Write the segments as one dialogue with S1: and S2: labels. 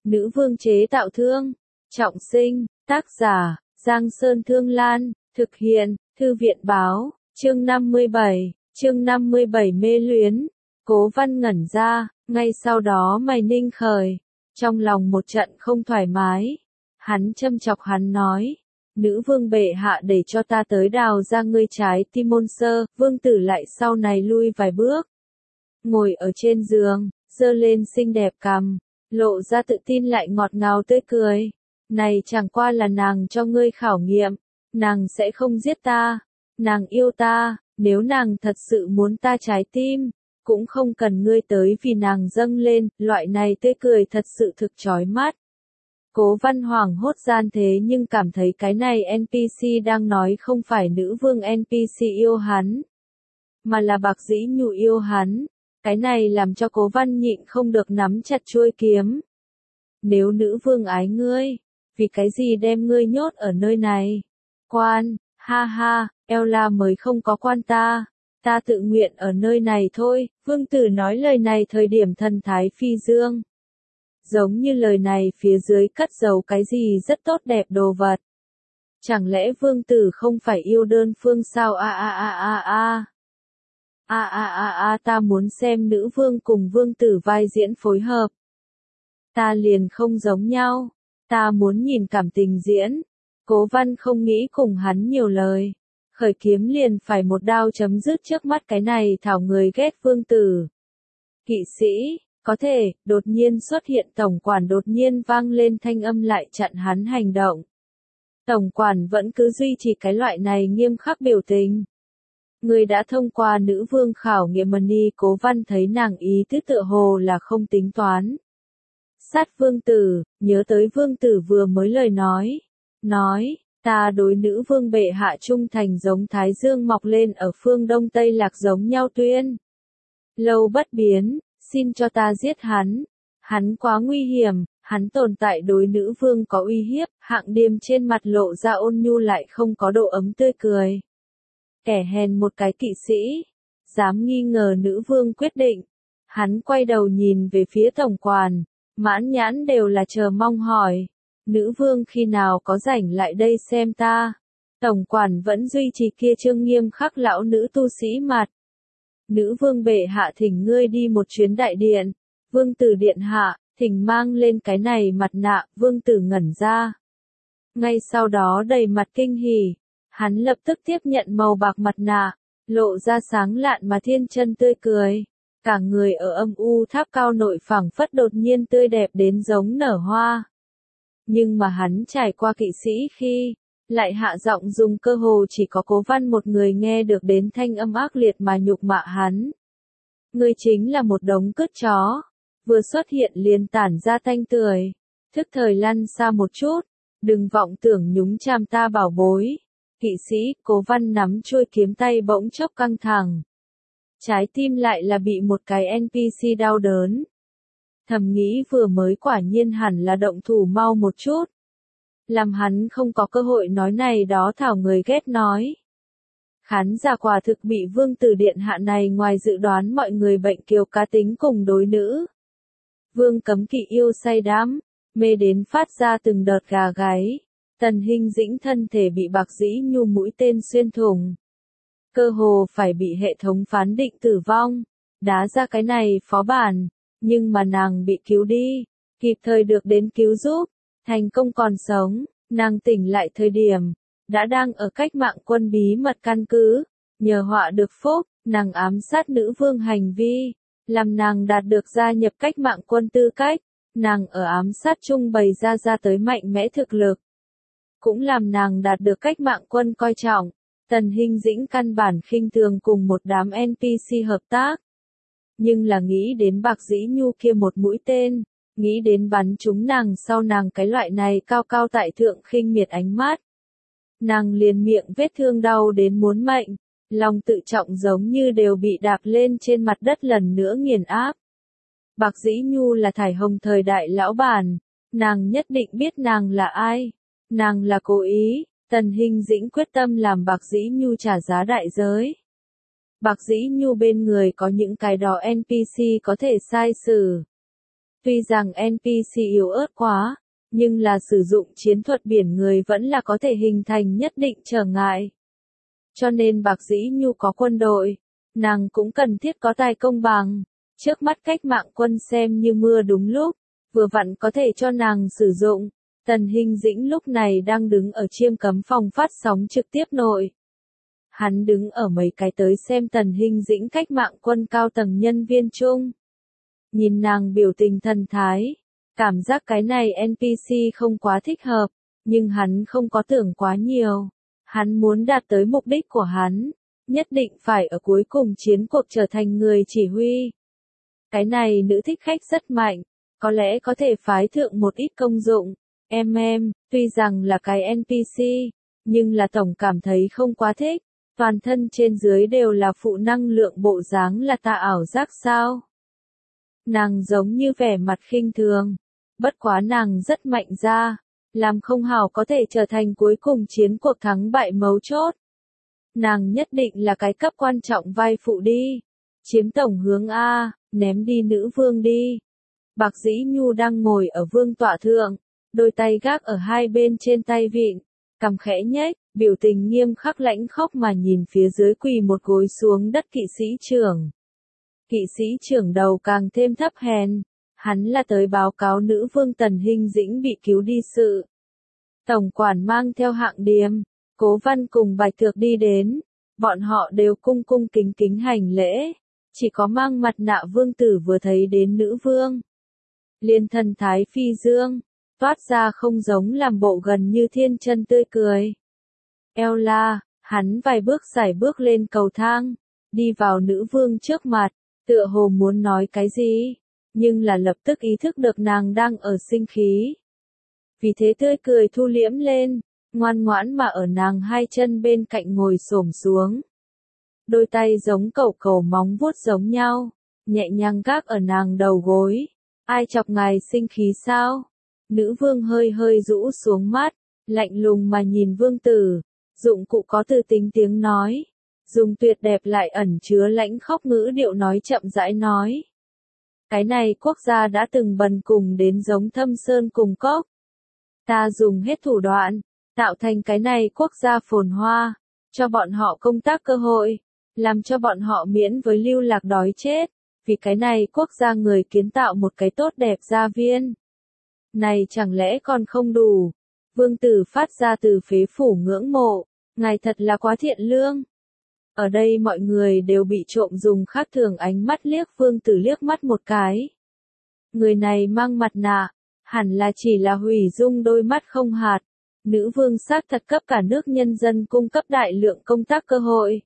S1: Nữ vương chế tạo thương. Trọng sinh, tác giả, Giang Sơn Thương Lan, thực hiện, Thư viện báo, chương 57 mê luyến. Cố Văn ngẩn ra, ngay sau đó mày ninh khởi, trong lòng một trận không thoải mái. Hắn châm chọc hắn nói, nữ vương bệ hạ để cho ta tới đào ra ngươi trái tim môn sơ, vương tử lại sau này lui vài bước. Ngồi ở trên giường, giơ lên xinh đẹp cằm, lộ ra tự tin lại ngọt ngào tươi cười. Này chẳng qua là nàng cho ngươi khảo nghiệm, nàng sẽ không giết ta, nàng yêu ta, nếu nàng thật sự muốn ta trái tim, cũng không cần ngươi tới vì nàng dâng lên, loại này tươi cười thật sự thực chói mắt. Cố Văn hoảng hốt gian thế nhưng cảm thấy cái này NPC đang nói không phải nữ vương NPC yêu hắn, mà là Bạc Dĩ Nhu yêu hắn. Cái này làm cho Cố Văn nhịn không được nắm chặt chuôi kiếm. Nếu nữ vương ái ngươi, vì cái gì đem ngươi nhốt ở nơi này? Quan, ha ha, Ella mới không có quan ta tự nguyện ở nơi này thôi. Vương tử nói lời này thời điểm thần thái phi dương. Giống như lời này phía dưới cất giấu cái gì rất tốt đẹp đồ vật. Chẳng lẽ vương tử không phải yêu đơn phương sao? Ta muốn xem nữ vương cùng vương tử vai diễn phối hợp. Ta liền không giống nhau. Ta muốn nhìn cảm tình diễn. Cố Văn không nghĩ cùng hắn nhiều lời. Khởi kiếm liền phải một đao chấm dứt trước mắt cái này thảo người ghét vương tử. Kỵ sĩ, có thể, đột nhiên xuất hiện tổng quản đột nhiên vang lên thanh âm lại chặn hắn hành động. Tổng quản vẫn cứ duy trì cái loại này nghiêm khắc biểu tình. Người đã thông qua nữ vương khảo nghiệm Mani. Cố Văn thấy nàng ý tứ tựa hồ là không tính toán. Sát vương tử, nhớ tới vương tử vừa mới lời nói, ta đối nữ vương bệ hạ trung thành giống thái dương mọc lên ở phương đông tây lạc giống nhau tuyên. Lâu bất biến, xin cho ta giết hắn. Hắn quá nguy hiểm, hắn tồn tại đối nữ vương có uy hiếp. Hạng Điềm trên mặt lộ ra ôn nhu lại không có độ ấm tươi cười. Kẻ hèn một cái kỵ sĩ, dám nghi ngờ nữ vương quyết định. Hắn quay đầu nhìn về phía tổng quản, mãn nhãn đều là chờ mong hỏi. Nữ vương khi nào có rảnh lại đây xem ta? Tổng quản vẫn duy trì kia trương nghiêm khắc lão nữ tu sĩ mặt. Nữ vương bệ hạ thỉnh ngươi đi một chuyến đại điện. Vương tử điện hạ, thỉnh mang lên cái này mặt nạ. Vương tử ngẩn ra. Ngay sau đó đầy mặt kinh hỉ. Hắn lập tức tiếp nhận màu bạc mặt nạ, lộ ra sáng lạn mà thiên chân tươi cười. Cả người ở âm u tháp cao nội phảng phất đột nhiên tươi đẹp đến giống nở hoa. Nhưng mà hắn trải qua kỵ sĩ khi, lại hạ giọng dùng cơ hồ chỉ có Cố Văn một người nghe được đến thanh âm ác liệt mà nhục mạ hắn. Ngươi chính là một đống cứt chó, vừa xuất hiện liền tản ra thanh tươi, thức thời lăn xa một chút, đừng vọng tưởng nhúng chàm ta bảo bối. Kỵ sĩ, Cố Văn nắm chuôi kiếm tay bỗng chốc căng thẳng. Trái tim lại là bị một cái NPC đau đớn. Thầm nghĩ vừa mới quả nhiên hẳn là động thủ mau một chút. Làm hắn không có cơ hội nói này đó thảo người ghét nói. Khán giả quả thực bị vương tử điện hạ này ngoài dự đoán mọi người bệnh kiều cá tính cùng đối nữ. Vương Cấm Kỵ yêu say đắm, mê đến phát ra từng đợt gà gáy. Tần Hinh Dĩnh thân thể bị Bạc Dĩ Nhu mũi tên xuyên thủng. Cơ hồ phải bị hệ thống phán định tử vong. Đá ra cái này phó bản. Nhưng mà nàng bị cứu đi. Kịp thời được đến cứu giúp. Thành công còn sống. Nàng tỉnh lại thời điểm. Đã đang ở cách mạng quân bí mật căn cứ. Nhờ họa được phúc. Nàng ám sát nữ vương hành vi. Làm nàng đạt được gia nhập cách mạng quân tư cách. Nàng ở ám sát chung bày ra tới mạnh mẽ thực lực. Cũng làm nàng đạt được cách mạng quân coi trọng. Tần Hinh Dĩnh căn bản khinh thường cùng một đám NPC hợp tác. Nhưng là nghĩ đến Bạc Dĩ Nhu kia một mũi tên, nghĩ đến bắn trúng nàng sau nàng cái loại này cao cao tại thượng khinh miệt ánh mắt. Nàng liền miệng vết thương đau đến muốn mệnh, lòng tự trọng giống như đều bị đạp lên trên mặt đất lần nữa nghiền áp. Bạc Dĩ Nhu là thải hồng thời đại lão bản, nàng nhất định biết nàng là ai. Nàng là cố ý, Tần Hinh Dĩnh quyết tâm làm Bạc Dĩ Nhu trả giá đại giới. Bạc Dĩ Nhu bên người có những cái đó NPC có thể sai xử. Tuy rằng NPC yếu ớt quá, nhưng là sử dụng chiến thuật biển người vẫn là có thể hình thành nhất định trở ngại. Cho nên Bạc Dĩ Nhu có quân đội, nàng cũng cần thiết có tài công bằng. Trước mắt cách mạng quân xem như mưa đúng lúc, vừa vặn có thể cho nàng sử dụng. Tần Hinh Dĩnh lúc này đang đứng ở chiêm cấm phòng phát sóng trực tiếp nội. Hắn đứng ở mấy cái tới xem Tần Hinh Dĩnh cách mạng quân cao tầng nhân viên chung. Nhìn nàng biểu tình thần thái, cảm giác cái này NPC không quá thích hợp, nhưng hắn không có tưởng quá nhiều. Hắn muốn đạt tới mục đích của hắn, nhất định phải ở cuối cùng chiến cuộc trở thành người chỉ huy. Cái này nữ thích khách rất mạnh, có lẽ có thể phái thượng một ít công dụng. Tuy rằng là cái NPC, nhưng là tổng cảm thấy không quá thích, toàn thân trên dưới đều là phụ năng lượng bộ dáng là ta ảo giác sao. Nàng giống như vẻ mặt khinh thường, bất quá nàng rất mạnh ra, làm không hảo có thể trở thành cuối cùng chiến cuộc thắng bại mấu chốt. Nàng nhất định là cái cấp quan trọng vai phụ đi, chiếm tổng hướng A, ném đi nữ vương đi. Bạc Dĩ Nhu đang ngồi ở vương tọa thượng, đôi tay gác ở hai bên trên tay vịn, cằm khẽ nhếch, biểu tình nghiêm khắc lãnh khốc mà nhìn phía dưới quỳ một gối xuống đất kỵ sĩ trưởng. Kỵ sĩ trưởng đầu càng thêm thấp hèn, hắn là tới báo cáo nữ vương Tần Hinh Dĩnh bị cứu đi sự. Tổng quản mang theo hạng điềm, Cố Văn cùng Bạch Thược đi đến, bọn họ đều cung cung kính kính hành lễ, chỉ có mang mặt nạ vương tử vừa thấy đến nữ vương. Liên thần thái phi dương, toát ra không giống làm bộ gần như thiên chân tươi cười. Eo la, hắn vài bước xài bước lên cầu thang, đi vào nữ vương trước mặt, tựa hồ muốn nói cái gì, nhưng là lập tức ý thức được nàng đang ở sinh khí. Vì thế tươi cười thu liễm lên, ngoan ngoãn mà ở nàng hai chân bên cạnh ngồi xổm xuống. Đôi tay giống cẩu cẩu móng vuốt giống nhau, nhẹ nhàng gác ở nàng đầu gối. Ai chọc ngài sinh khí sao? Nữ vương hơi hơi rũ xuống mắt, lạnh lùng mà nhìn vương tử, dụng cụ có từ tính tiếng nói, dùng tuyệt đẹp lại ẩn chứa lãnh khốc ngữ điệu nói chậm rãi nói. Cái này quốc gia đã từng bần cùng đến giống Thâm Sơn cùng cốc. Ta dùng hết thủ đoạn, tạo thành cái này quốc gia phồn hoa, cho bọn họ công tác cơ hội, làm cho bọn họ miễn với lưu lạc đói chết, vì cái này quốc gia người kiến tạo một cái tốt đẹp gia viên. Này chẳng lẽ còn không đủ? Vương tử phát ra từ phế phủ ngưỡng mộ, ngài thật là quá thiện lương. Ở đây mọi người đều bị trộm dùng khác thường ánh mắt liếc vương tử liếc mắt một cái. Người này mang mặt nạ, hẳn là chỉ là hủy dung đôi mắt không hạt. Nữ vương xác thật cấp cả nước nhân dân cung cấp đại lượng công tác cơ hội.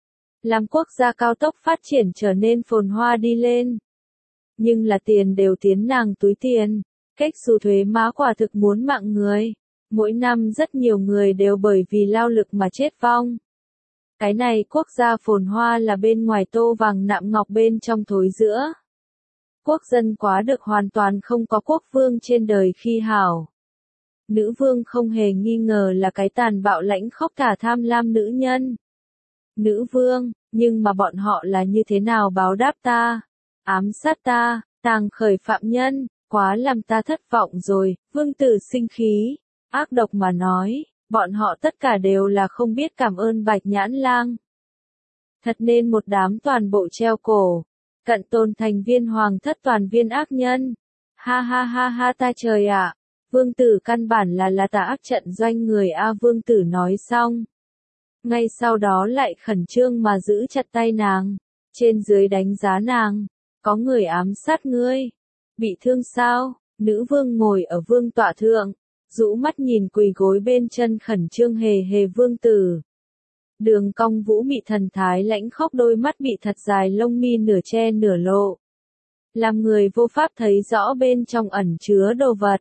S1: Làm quốc gia cao tốc phát triển trở nên phồn hoa đi lên. Nhưng là tiền đều tiến nàng túi tiền, cách xù thuế má quả thực muốn mạng người. Mỗi năm rất nhiều người đều bởi vì lao lực mà chết vong. Cái này quốc gia phồn hoa là bên ngoài tô vàng nạm ngọc bên trong thối giữa. Quốc dân quá được hoàn toàn không có quốc vương trên đời khi hảo. Nữ vương không hề nghi ngờ là cái tàn bạo lãnh khốc cả tham lam nữ nhân. Nữ vương, nhưng mà bọn họ là như thế nào báo đáp ta? Ám sát ta, tàng khởi phạm nhân, quá làm ta thất vọng rồi, vương tử sinh khí, ác độc mà nói, bọn họ tất cả đều là không biết cảm ơn Bạch Nhãn Lang. Thật nên một đám toàn bộ treo cổ, cận tôn thành viên hoàng thất toàn viên ác nhân. Ha ha ha ha ta trời ạ, vương tử căn bản là tà ác trận doanh người A vương tử nói xong. Ngay sau đó lại khẩn trương mà giữ chặt tay nàng, trên dưới đánh giá nàng, có người ám sát ngươi, bị thương sao? Nữ vương ngồi ở vương tọa thượng, rũ mắt nhìn quỳ gối bên chân khẩn trương hề hề vương tử. Đường cong vũ mị thần thái lãnh khốc đôi mắt bị thật dài lông mi nửa che nửa lộ. Làm người vô pháp thấy rõ bên trong ẩn chứa đồ vật.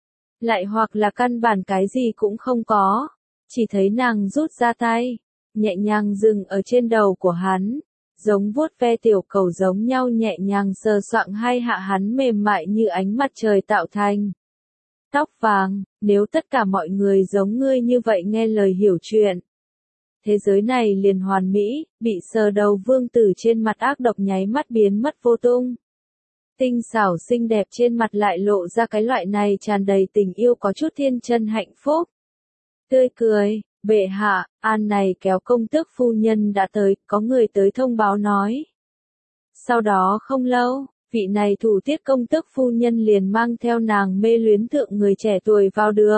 S1: Lại hoặc là căn bản cái gì cũng không có. Chỉ thấy nàng rút ra tay, nhẹ nhàng dừng ở trên đầu của hắn, giống vuốt ve tiểu cầu giống nhau nhẹ nhàng sờ soạng hai hạ hắn mềm mại như ánh mặt trời tạo thành. Tóc vàng, nếu tất cả mọi người giống ngươi như vậy nghe lời hiểu chuyện. Thế giới này liền hoàn mỹ, bị sờ đầu vương tử trên mặt ác độc nháy mắt biến mất vô tung. Tinh xảo xinh đẹp trên mặt lại lộ ra cái loại này tràn đầy tình yêu có chút thiên chân hạnh phúc. Tươi cười, bệ hạ, An này kéo công tước phu nhân đã tới, có người tới thông báo nói. Sau đó không lâu, vị này thủ tiết công tước phu nhân liền mang theo nàng mê luyến thượng người trẻ tuổi vào được.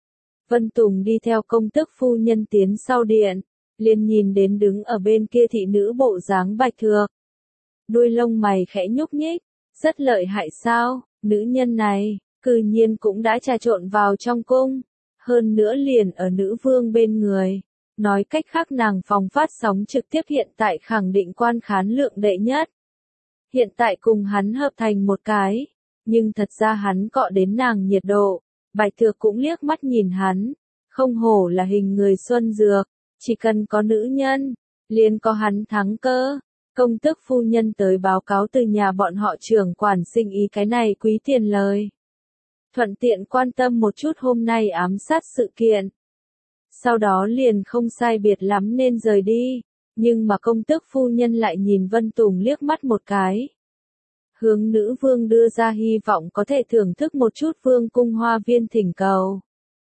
S1: Vân Tùng đi theo công tước phu nhân tiến sau điện, liền nhìn đến đứng ở bên kia thị nữ bộ dáng Bạch Thược. Đuôi lông mày khẽ nhúc nhích, rất lợi hại sao, nữ nhân này, cư nhiên cũng đã trà trộn vào trong cung, hơn nữa liền ở nữ vương bên người. Nói cách khác nàng phòng phát sóng trực tiếp hiện tại khẳng định quan khán lượng đệ nhất. Hiện tại cùng hắn hợp thành một cái, nhưng thật ra hắn cọ đến nàng nhiệt độ. Bạch Thược cũng liếc mắt nhìn hắn, không hổ là hình người xuân dược, chỉ cần có nữ nhân, liền có hắn thắng cơ. Công tước phu nhân tới báo cáo từ nhà bọn họ trưởng quản sinh ý cái này quý tiền lời. Thuận tiện quan tâm một chút hôm nay ám sát sự kiện. Sau đó liền không sai biệt lắm nên rời đi, nhưng mà công tước phu nhân lại nhìn Vân Tùng liếc mắt một cái. Hướng nữ vương đưa ra hy vọng có thể thưởng thức một chút vương cung hoa viên thỉnh cầu.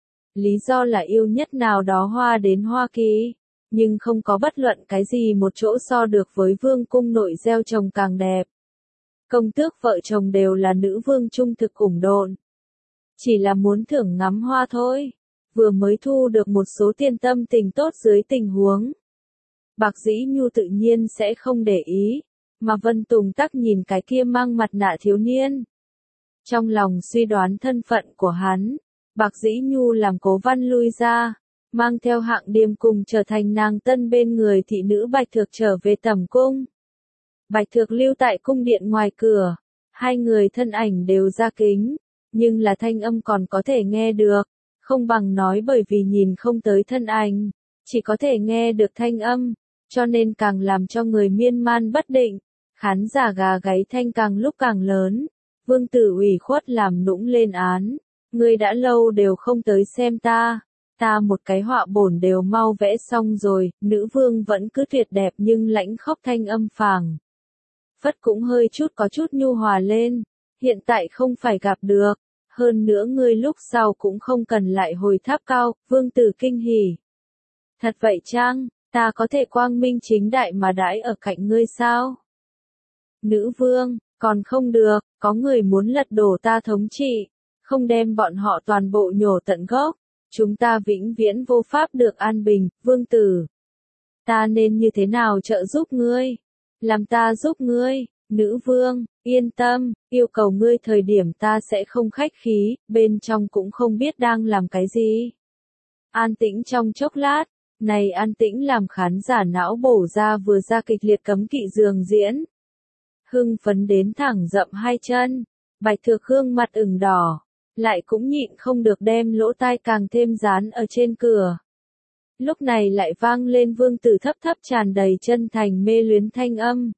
S1: Lý do là yêu nhất nào đó hoa đến Hoa Kỳ, nhưng không có bất luận cái gì một chỗ so được với vương cung nội gieo trồng càng đẹp. Công tước vợ chồng đều là nữ vương trung thực ủng độn. Chỉ là muốn thưởng ngắm hoa thôi, vừa mới thu được một số tiền tâm tình tốt dưới tình huống. Bạc Dĩ Nhu tự nhiên sẽ không để ý. Mà Vân Tùng tắc nhìn cái kia mang mặt nạ thiếu niên. Trong lòng suy đoán thân phận của hắn, Bạc Dĩ Nhu làm Cố Văn lui ra, mang theo Hạng Điềm cùng trở thành nàng tân bên người thị nữ Bạch Thược trở về tẩm cung. Bạch Thược lưu tại cung điện ngoài cửa, hai người thân ảnh đều ra kính, nhưng là thanh âm còn có thể nghe được, không bằng nói bởi vì nhìn không tới thân ảnh, chỉ có thể nghe được thanh âm, cho nên càng làm cho người miên man bất định. Khán giả gà gáy thanh càng lúc càng lớn, vương tử ủy khuất làm nũng lên án, ngươi đã lâu đều không tới xem ta một cái họa bổn đều mau vẽ xong rồi, nữ vương vẫn cứ tuyệt đẹp nhưng lãnh khóc thanh âm phảng. Phất cũng hơi chút có chút nhu hòa lên, hiện tại không phải gặp được, hơn nữa ngươi lúc sau cũng không cần lại hồi tháp cao, vương tử kinh hỉ. Thật vậy chăng, ta có thể quang minh chính đại mà đãi ở cạnh ngươi sao? Nữ vương, còn không được, có người muốn lật đổ ta thống trị, không đem bọn họ toàn bộ nhổ tận gốc, chúng ta vĩnh viễn vô pháp được an bình, vương tử. Ta nên như thế nào trợ giúp ngươi? Làm ta giúp ngươi, nữ vương, yên tâm, yêu cầu ngươi thời điểm ta sẽ không khách khí, bên trong cũng không biết đang làm cái gì. An tĩnh trong chốc lát, này an tĩnh làm khán giả não bổ ra vừa ra kịch liệt cấm kỵ giường diễn. Hưng phấn đến thẳng dậm hai chân, Bạch Thược gương mặt ửng đỏ, lại cũng nhịn không được đem lỗ tai càng thêm dán ở trên cửa. Lúc này lại vang lên vương tử thấp thấp tràn đầy chân thành mê luyến thanh âm.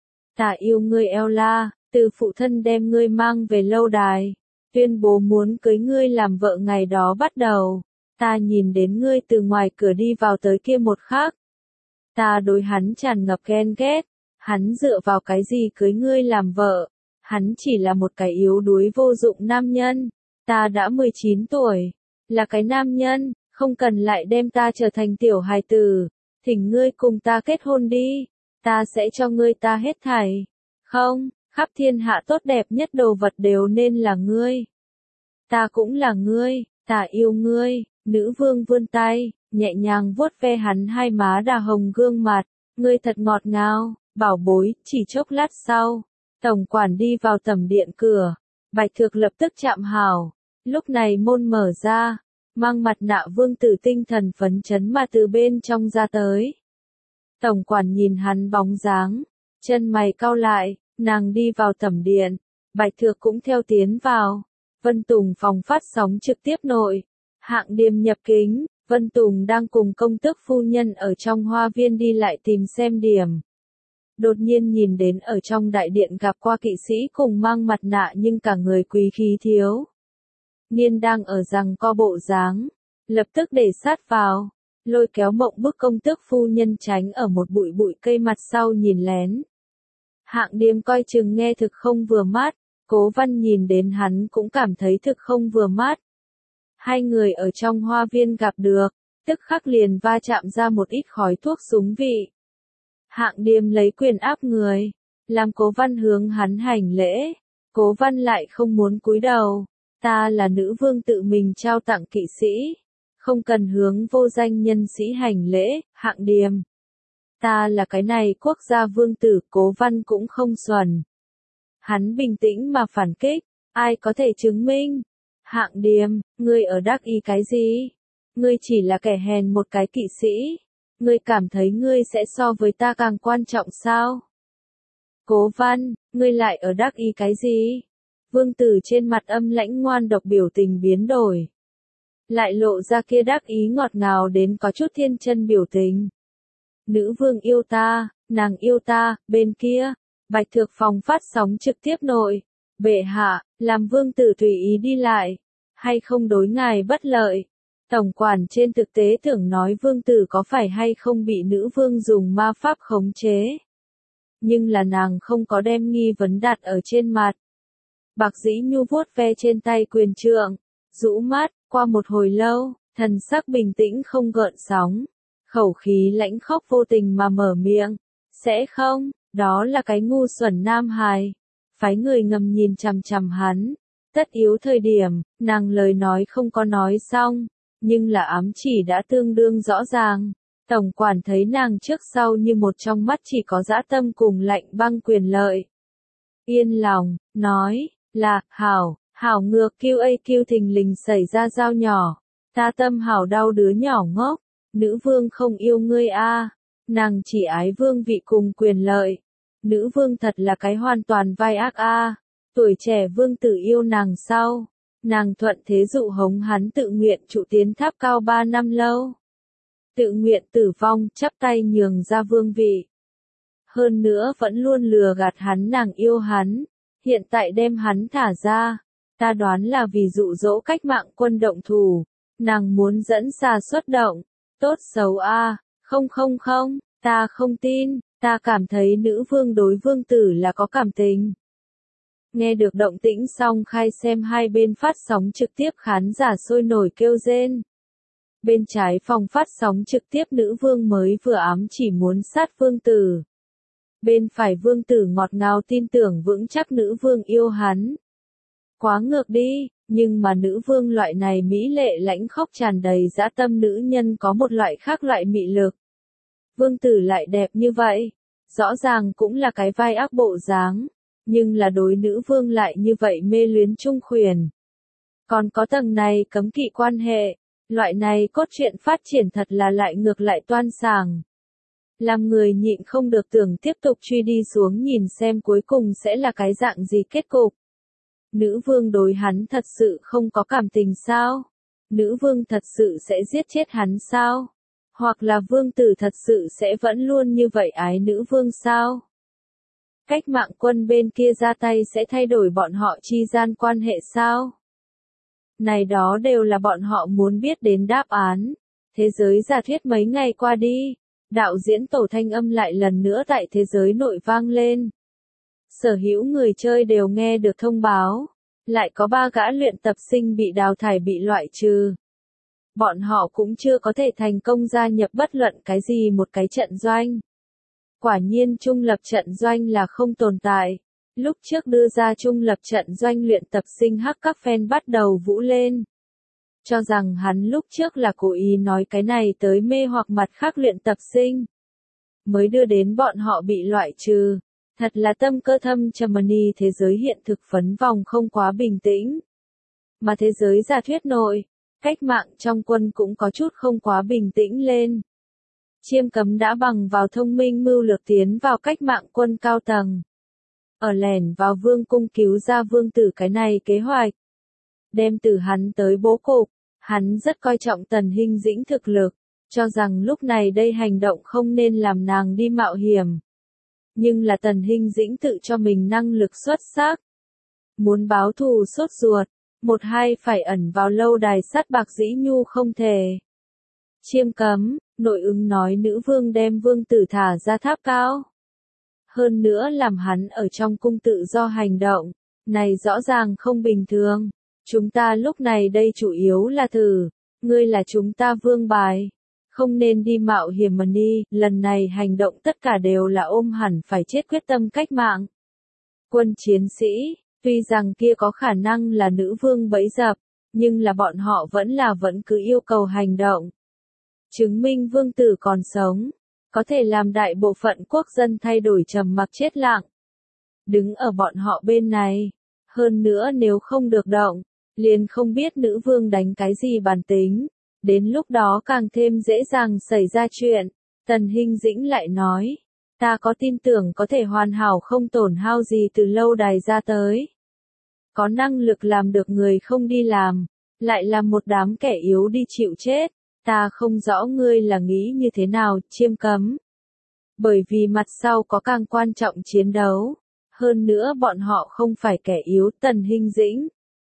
S1: Ta yêu ngươi Ella, từ phụ thân đem ngươi mang về lâu đài, tuyên bố muốn cưới ngươi làm vợ ngày đó bắt đầu, ta nhìn đến ngươi từ ngoài cửa đi vào tới kia một khắc. Ta đối hắn tràn ngập ghen ghét. Hắn dựa vào cái gì cưới ngươi làm vợ? Hắn chỉ là một cái yếu đuối vô dụng nam nhân. Ta đã 19 tuổi, là cái nam nhân, không cần lại đem ta trở thành tiểu hài tử. Thỉnh ngươi cùng ta kết hôn đi, ta sẽ cho ngươi ta hết thảy. Không, khắp thiên hạ tốt đẹp nhất đồ vật đều nên là ngươi. Ta cũng là ngươi, ta yêu ngươi. Nữ vương vươn tay, nhẹ nhàng vuốt ve hắn hai má đà hồng gương mặt. Ngươi thật ngọt ngào. Bảo bối, chỉ chốc lát sau, tổng quản đi vào tẩm điện cửa, Bạch Thược lập tức chạm hảo, lúc này môn mở ra, mang mặt nạ vương tử tinh thần phấn chấn mà từ bên trong ra tới. Tổng quản nhìn hắn bóng dáng, chân mày cau lại, nàng đi vào tẩm điện, Bạch Thược cũng theo tiến vào, Vân Tùng phòng phát sóng trực tiếp nội, Hạng Điềm nhập kính, Vân Tùng đang cùng công tước phu nhân ở trong hoa viên đi lại tìm xem điểm. Đột nhiên nhìn đến ở trong đại điện gặp qua kỵ sĩ cùng mang mặt nạ nhưng cả người quý khí thiếu. Niên đang ở rằng co bộ dáng, lập tức để sát vào, lôi kéo Mộng Bức công tước phu nhân tránh ở một bụi cây mặt sau nhìn lén. Hạng Điềm coi chừng nghe thực không vừa mắt, Cố Văn nhìn đến hắn cũng cảm thấy thực không vừa mắt. Hai người ở trong hoa viên gặp được, tức khắc liền va chạm ra một ít khói thuốc súng vị. Hạng Điềm lấy quyền áp người, làm Cố Văn hướng hắn hành lễ. Cố Văn lại không muốn cúi đầu. Ta là nữ vương tự mình trao tặng kỵ sĩ, không cần hướng vô danh nhân sĩ hành lễ. Hạng Điềm, ta là cái này quốc gia vương tử. Cố Văn cũng không xuẩn. Hắn bình tĩnh mà phản kích, ai có thể chứng minh? Hạng Điềm, ngươi ở đắc ý cái gì? Ngươi chỉ là kẻ hèn một cái kỵ sĩ. Ngươi cảm thấy ngươi sẽ so với ta càng quan trọng sao? Cố Văn, ngươi lại ở đắc ý cái gì? Vương tử trên mặt âm lãnh ngoan độc biểu tình biến đổi. Lại lộ ra kia đắc ý ngọt ngào đến có chút thiên chân biểu tình. Nữ vương yêu ta, nàng yêu ta. Bên kia, Bạch Thược phòng phát sóng trực tiếp nội. Bệ hạ, làm vương tử tùy ý đi lại, hay không đối ngài bất lợi. Tổng quản trên thực tế tưởng nói vương tử có phải hay không bị nữ vương dùng ma pháp khống chế. Nhưng là nàng không có đem nghi vấn đặt ở trên mặt. Bạc Dĩ Nhu vuốt ve trên tay quyền trượng, rũ mắt, qua một hồi lâu, thần sắc bình tĩnh không gợn sóng. Khẩu khí lãnh khốc vô tình mà mở miệng. Sẽ không, đó là cái ngu xuẩn nam hài. Phái người ngầm nhìn chằm chằm hắn. Tất yếu thời điểm, nàng lời nói không có nói xong, nhưng là ám chỉ đã tương đương rõ ràng. Tổng quản thấy nàng trước sau như một trong mắt chỉ có dã tâm cùng lạnh băng quyền lợi. Yên lòng, nói, là, hảo ngược QAQ thình lình xảy ra dao nhỏ. Ta tâm hảo đau đứa nhỏ ngốc, nữ vương không yêu ngươi a, nàng chỉ ái vương vị cùng quyền lợi. Nữ vương thật là cái hoàn toàn vai ác a. Tuổi trẻ vương tử yêu nàng sau, nàng thuận thế dụ hống hắn tự nguyện trụ tiến tháp cao 3 năm lâu. Tự nguyện tử vong, chắp tay nhường ra vương vị. Hơn nữa vẫn luôn lừa gạt hắn nàng yêu hắn, hiện tại đem hắn thả ra. Ta đoán là vì dụ dỗ cách mạng quân động thủ, nàng muốn dẫn xà xuất động. Tốt xấu a, không, ta không tin, ta cảm thấy nữ vương đối vương tử là có cảm tình. Nghe được động tĩnh xong khai xem hai bên phát sóng trực tiếp khán giả sôi nổi kêu rên. Bên trái phòng phát sóng trực tiếp nữ vương mới vừa ám chỉ muốn sát vương tử. Bên phải vương tử ngọt ngào tin tưởng vững chắc nữ vương yêu hắn. Quá ngược đi, nhưng mà nữ vương loại này mỹ lệ lãnh khốc tràn đầy dã tâm nữ nhân có một loại khác loại mị lực. Vương tử lại đẹp như vậy, rõ ràng cũng là cái vai ác bộ dáng, nhưng là đối nữ vương lại như vậy mê luyến trung khuyển. Còn có tầng này cấm kỵ quan hệ, loại này cốt truyện phát triển thật là lại ngược lại toan sàng. Làm người nhịn không được tưởng tiếp tục truy đi xuống nhìn xem cuối cùng sẽ là cái dạng gì kết cục. Nữ vương đối hắn thật sự không có cảm tình sao? Nữ vương thật sự sẽ giết chết hắn sao? Hoặc là vương tử thật sự sẽ vẫn luôn như vậy ái nữ vương sao? Cách mạng quân bên kia ra tay sẽ thay đổi bọn họ chi gian quan hệ sao? Này đó đều là bọn họ muốn biết đến đáp án. Thế giới giả thuyết mấy ngày qua đi, đạo diễn tổ thanh âm lại lần nữa tại thế giới nội vang lên. Sở hữu người chơi đều nghe được thông báo, lại có 3 gã luyện tập sinh bị đào thải bị loại trừ. Bọn họ cũng chưa có thể thành công gia nhập bất luận cái gì một cái trận doanh. Quả nhiên trung lập trận doanh là không tồn tại. Lúc trước đưa ra trung lập trận doanh luyện tập sinh hắc các fan bắt đầu vũ lên. Cho rằng hắn lúc trước là cố ý nói cái này tới mê hoặc mặt khác luyện tập sinh. Mới đưa đến bọn họ bị loại trừ. Thật là tâm cơ thâm trầm ni thế giới hiện thực phấn vòng không quá bình tĩnh. Mà thế giới giả thuyết nội, cách mạng trong quân cũng có chút không quá bình tĩnh lên. Chiêm Cấm đã bằng vào thông minh mưu lược tiến vào cách mạng quân cao tầng. Ở lẻn vào vương cung cứu ra vương tử cái này kế hoạch. Đem từ hắn tới bố cục, hắn rất coi trọng Tần Hinh Dĩnh thực lực, cho rằng lúc này đây hành động không nên làm nàng đi mạo hiểm. Nhưng là Tần Hinh Dĩnh tự cho mình năng lực xuất sắc. Muốn báo thù sốt ruột, một hai phải ẩn vào lâu đài sát Bạc Dĩ Nhu không thể. Chiêm Cấm, nội ứng nói nữ vương đem vương tử thả ra tháp cao. Hơn nữa làm hắn ở trong cung tự do hành động, Này rõ ràng không bình thường. Chúng ta lúc này đây chủ yếu là thử. Ngươi là chúng ta vương bài. Không nên đi mạo hiểm mà đi. Lần này hành động tất cả đều là ôm hẳn phải chết quyết tâm cách mạng. Quân chiến sĩ, tuy rằng kia có khả năng là nữ vương bẫy dập, nhưng là bọn họ vẫn cứ yêu cầu hành động. Chứng minh vương tử còn sống, có thể làm đại bộ phận quốc dân thay đổi trầm mặc chết lặng. Đứng ở bọn họ bên này, hơn nữa nếu không được động, liền không biết nữ vương đánh cái gì bản tính, đến lúc đó càng thêm dễ dàng xảy ra chuyện. Tần Hinh Dĩnh lại nói, ta có tin tưởng có thể hoàn hảo không tổn hao gì từ lâu đài ra tới. Có năng lực làm được người không đi làm, lại làm một đám kẻ yếu đi chịu chết. Ta không rõ ngươi là nghĩ như thế nào, Chiêm Cấm. Bởi vì mặt sau có càng quan trọng chiến đấu. Hơn nữa bọn họ không phải kẻ yếu. Tần Hinh Dĩnh.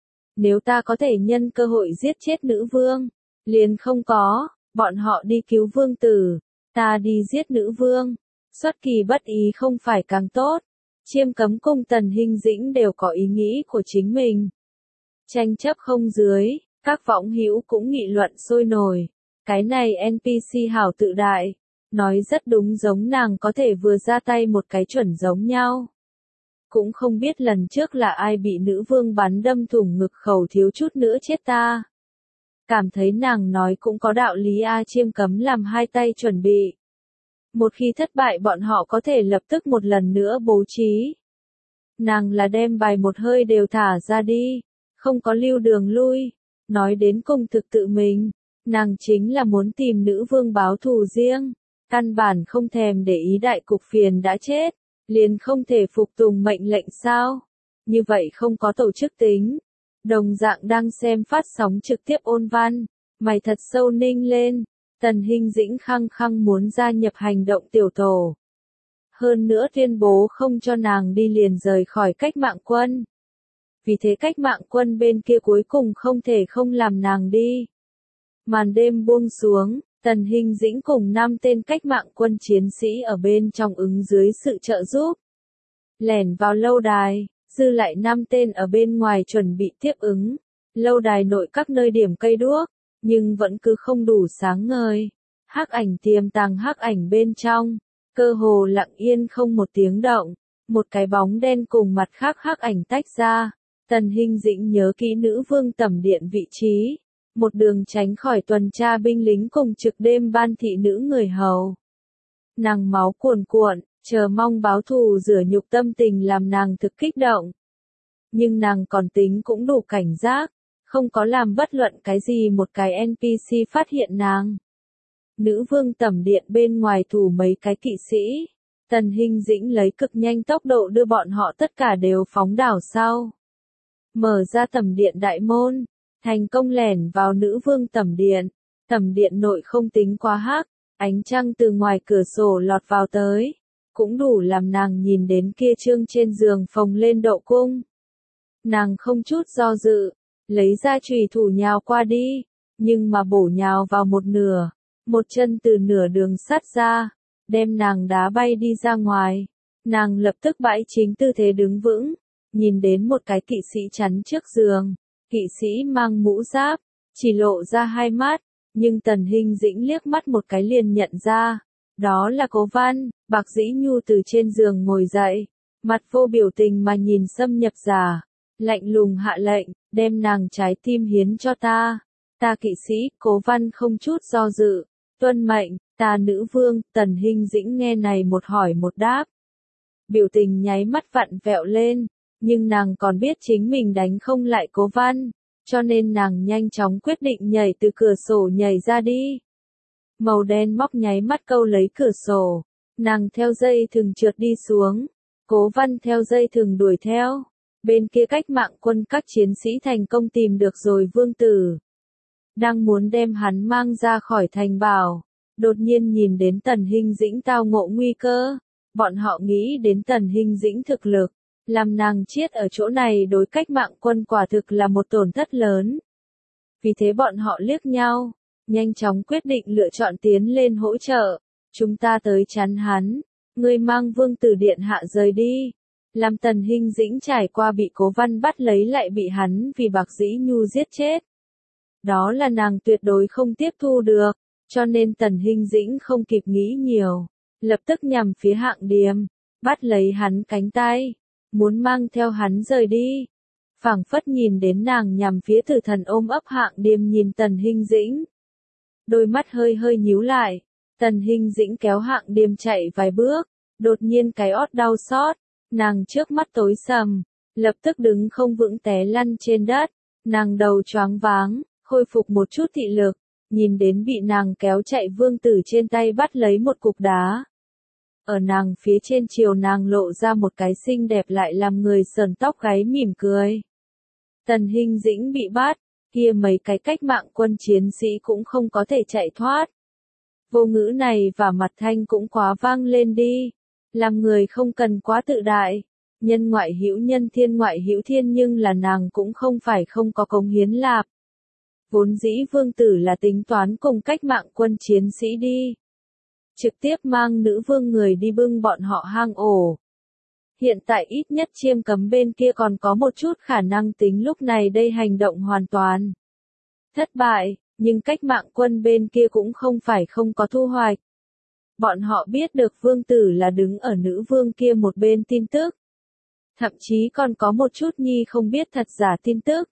S1: Nếu ta có thể nhân cơ hội giết chết nữ vương, liền không có, bọn họ đi cứu vương tử, ta đi giết nữ vương. Xuất kỳ bất ý không phải càng tốt. Chiêm Cấm cùng Tần Hinh Dĩnh đều có ý nghĩ của chính mình. Tranh chấp không dưới, các võng hữu cũng nghị luận sôi nổi. Cái này NPC hảo tự đại, nói rất đúng, giống nàng có thể vừa ra tay một cái chuẩn giống nhau. Cũng không biết lần trước là ai bị nữ vương bắn đâm thủng ngực khẩu thiếu chút nữa chết ta. Cảm thấy nàng nói cũng có đạo lý. Chiêm Cấm làm hai tay chuẩn bị. Một khi thất bại bọn họ có thể lập tức một lần nữa bố trí. Nàng là đem bài một hơi đều thả ra đi, không có lưu đường lui. Nói đến cùng thực tự mình, nàng chính là muốn tìm nữ vương báo thù riêng, căn bản không thèm để ý đại cục phiền đã chết, liền không thể phục tùng mệnh lệnh sao? Như vậy không có tổ chức tính. Đồng dạng đang xem phát sóng trực tiếp Ôn Văn, mày thật sâu ninh lên. Tần Hinh Dĩnh khăng khăng muốn gia nhập hành động tiểu tổ. Hơn nữa tuyên bố không cho nàng đi liền rời khỏi cách mạng quân. Vì thế cách mạng quân bên kia cuối cùng không thể không làm nàng đi. Màn đêm buông xuống, Tần Hinh Dĩnh cùng 5 tên cách mạng quân chiến sĩ ở bên trong ứng dưới sự trợ giúp. Lẻn vào lâu đài, dư lại 5 tên ở bên ngoài chuẩn bị tiếp ứng. Lâu đài nội các nơi điểm cây đuốc, nhưng vẫn cứ không đủ sáng ngời. Hắc ảnh tiềm tàng hắc ảnh bên trong, cơ hồ lặng yên không một tiếng động. Một cái bóng đen cùng mặt khác hắc ảnh tách ra. Tần Hinh Dĩnh nhớ kỹ nữ vương tẩm điện vị trí. Một đường tránh khỏi tuần tra binh lính cùng trực đêm ban thị nữ người hầu. Nàng máu cuồn cuộn, chờ mong báo thù rửa nhục tâm tình làm nàng thực kích động. Nhưng nàng còn tính cũng đủ cảnh giác, không có làm bất luận cái gì một cái NPC phát hiện nàng. Nữ vương tẩm điện bên ngoài thủ mấy cái kỵ sĩ. Tần Hinh Dĩnh lấy cực nhanh tốc độ đưa bọn họ tất cả đều phóng đảo sau. Mở ra tẩm điện đại môn, thành công lẻn vào nữ vương tẩm điện. Tẩm điện nội không tính quá hắc, ánh trăng từ ngoài cửa sổ lọt vào tới, cũng đủ làm nàng nhìn đến kia trương trên giường phồng lên đậu cung. Nàng không chút do dự, lấy ra chùy thủ nhào qua đi, nhưng mà bổ nhào vào một nửa, một chân từ nửa đường sắt ra, đem nàng đá bay đi ra ngoài. Nàng lập tức bãi chính tư thế đứng vững, nhìn đến một cái kỵ sĩ chắn trước giường, kỵ sĩ mang mũ giáp, chỉ lộ ra hai mắt, nhưng Tần Hinh Dĩnh liếc mắt một cái liền nhận ra, đó là Cố Văn. Bạc Dĩ Nhu từ trên giường ngồi dậy, mặt vô biểu tình mà nhìn xâm nhập giả, lạnh lùng hạ lệnh, đem nàng trái tim hiến cho ta. Ta kỵ sĩ, Cố Văn không chút do dự, tuân mệnh. Ta nữ vương. Tần Hinh Dĩnh nghe này một hỏi một đáp. Biểu tình nháy mắt vặn vẹo lên, nhưng nàng còn biết chính mình đánh không lại Cố Văn, cho nên nàng nhanh chóng quyết định nhảy từ cửa sổ nhảy ra đi. Màu đen móc nháy mắt câu lấy cửa sổ, nàng theo dây thừng trượt đi xuống, Cố Văn theo dây thừng đuổi theo. Bên kia cách mạng quân các chiến sĩ thành công tìm được rồi vương tử. Đang muốn đem hắn mang ra khỏi thành bảo, đột nhiên nhìn đến Tần Hinh Dĩnh tao ngộ nguy cơ. Bọn họ nghĩ đến Tần Hinh Dĩnh thực lực, làm nàng chết ở chỗ này đối cách mạng quân quả thực là một tổn thất lớn. Vì thế bọn họ liếc nhau, nhanh chóng quyết định lựa chọn tiến lên hỗ trợ. Chúng ta tới chắn hắn, ngươi mang vương tử điện hạ rời đi. làm Tần Hinh Dĩnh trải qua bị Cố Văn bắt lấy lại bị hắn vì Bạc Dĩ Nhu giết chết. Đó là nàng tuyệt đối không tiếp thu được, cho nên Tần Hinh Dĩnh không kịp nghĩ nhiều, lập tức nhằm phía Hạng Điềm, bắt lấy hắn cánh tay, muốn mang theo hắn rời đi. Phảng phất nhìn đến nàng nhằm phía Tử Thần ôm ấp Hạng Điềm nhìn Tần Hinh Dĩnh. Đôi mắt hơi hơi nhíu lại, Tần Hinh Dĩnh kéo Hạng Điềm chạy vài bước, đột nhiên cái ót đau xót, nàng trước mắt tối sầm, lập tức đứng không vững té lăn trên đất, nàng đầu choáng váng, khôi phục một chút thị lực, nhìn đến bị nàng kéo chạy Vương Tử trên tay bắt lấy một cục đá. Ở nàng phía trên chiều nàng lộ ra một cái xinh đẹp lại làm người sờn tóc gáy mỉm cười. Tần Hinh Dĩnh bị bắt, kia mấy cái cách mạng quân chiến sĩ cũng không có thể chạy thoát. Vô ngữ này và mặt thanh cũng quá vang lên đi. Làm người không cần quá tự đại. Nhân ngoại hữu nhân thiên ngoại hữu thiên nhưng là nàng cũng không phải không có cống hiến lạp. Vốn dĩ Vương Tử là tính toán cùng cách mạng quân chiến sĩ đi. Trực tiếp mang nữ vương người đi bưng bọn họ hang ổ. Hiện tại ít nhất Chiêm Cấm bên kia còn có một chút khả năng tính lúc này đây hành động hoàn toàn thất bại, nhưng cách mạng quân bên kia cũng không phải không có thu hoạch. Bọn họ biết được Vương Tử là đứng ở nữ vương kia một bên tin tức. Thậm chí còn có một chút nhi không biết thật giả tin tức.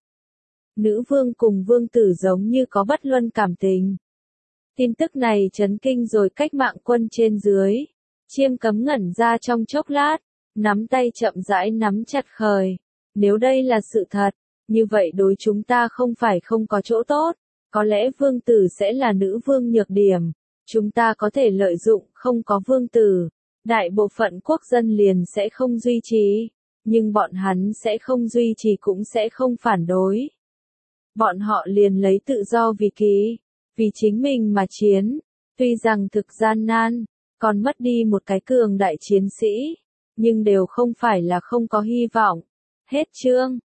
S1: Nữ vương cùng Vương Tử giống như có bất luân cảm tình. Tin tức này chấn kinh rồi cách mạng quân trên dưới. Chiêm Cấm ngẩn ra trong chốc lát, nắm tay chậm rãi nắm chặt khởi. Nếu đây là sự thật, như vậy đối chúng ta không phải không có chỗ tốt. Có lẽ Vương Tử sẽ là nữ vương nhược điểm. Chúng ta có thể lợi dụng, không có Vương Tử. Đại bộ phận quốc dân liền sẽ không duy trì. Nhưng bọn hắn sẽ không duy trì cũng sẽ không phản đối. Bọn họ liền lấy tự do vì ký. Vì chính mình mà chiến. Tuy rằng thực gian nan, còn mất đi một cái cường đại chiến sĩ. Nhưng đều không phải là không có hy vọng. Hết chương.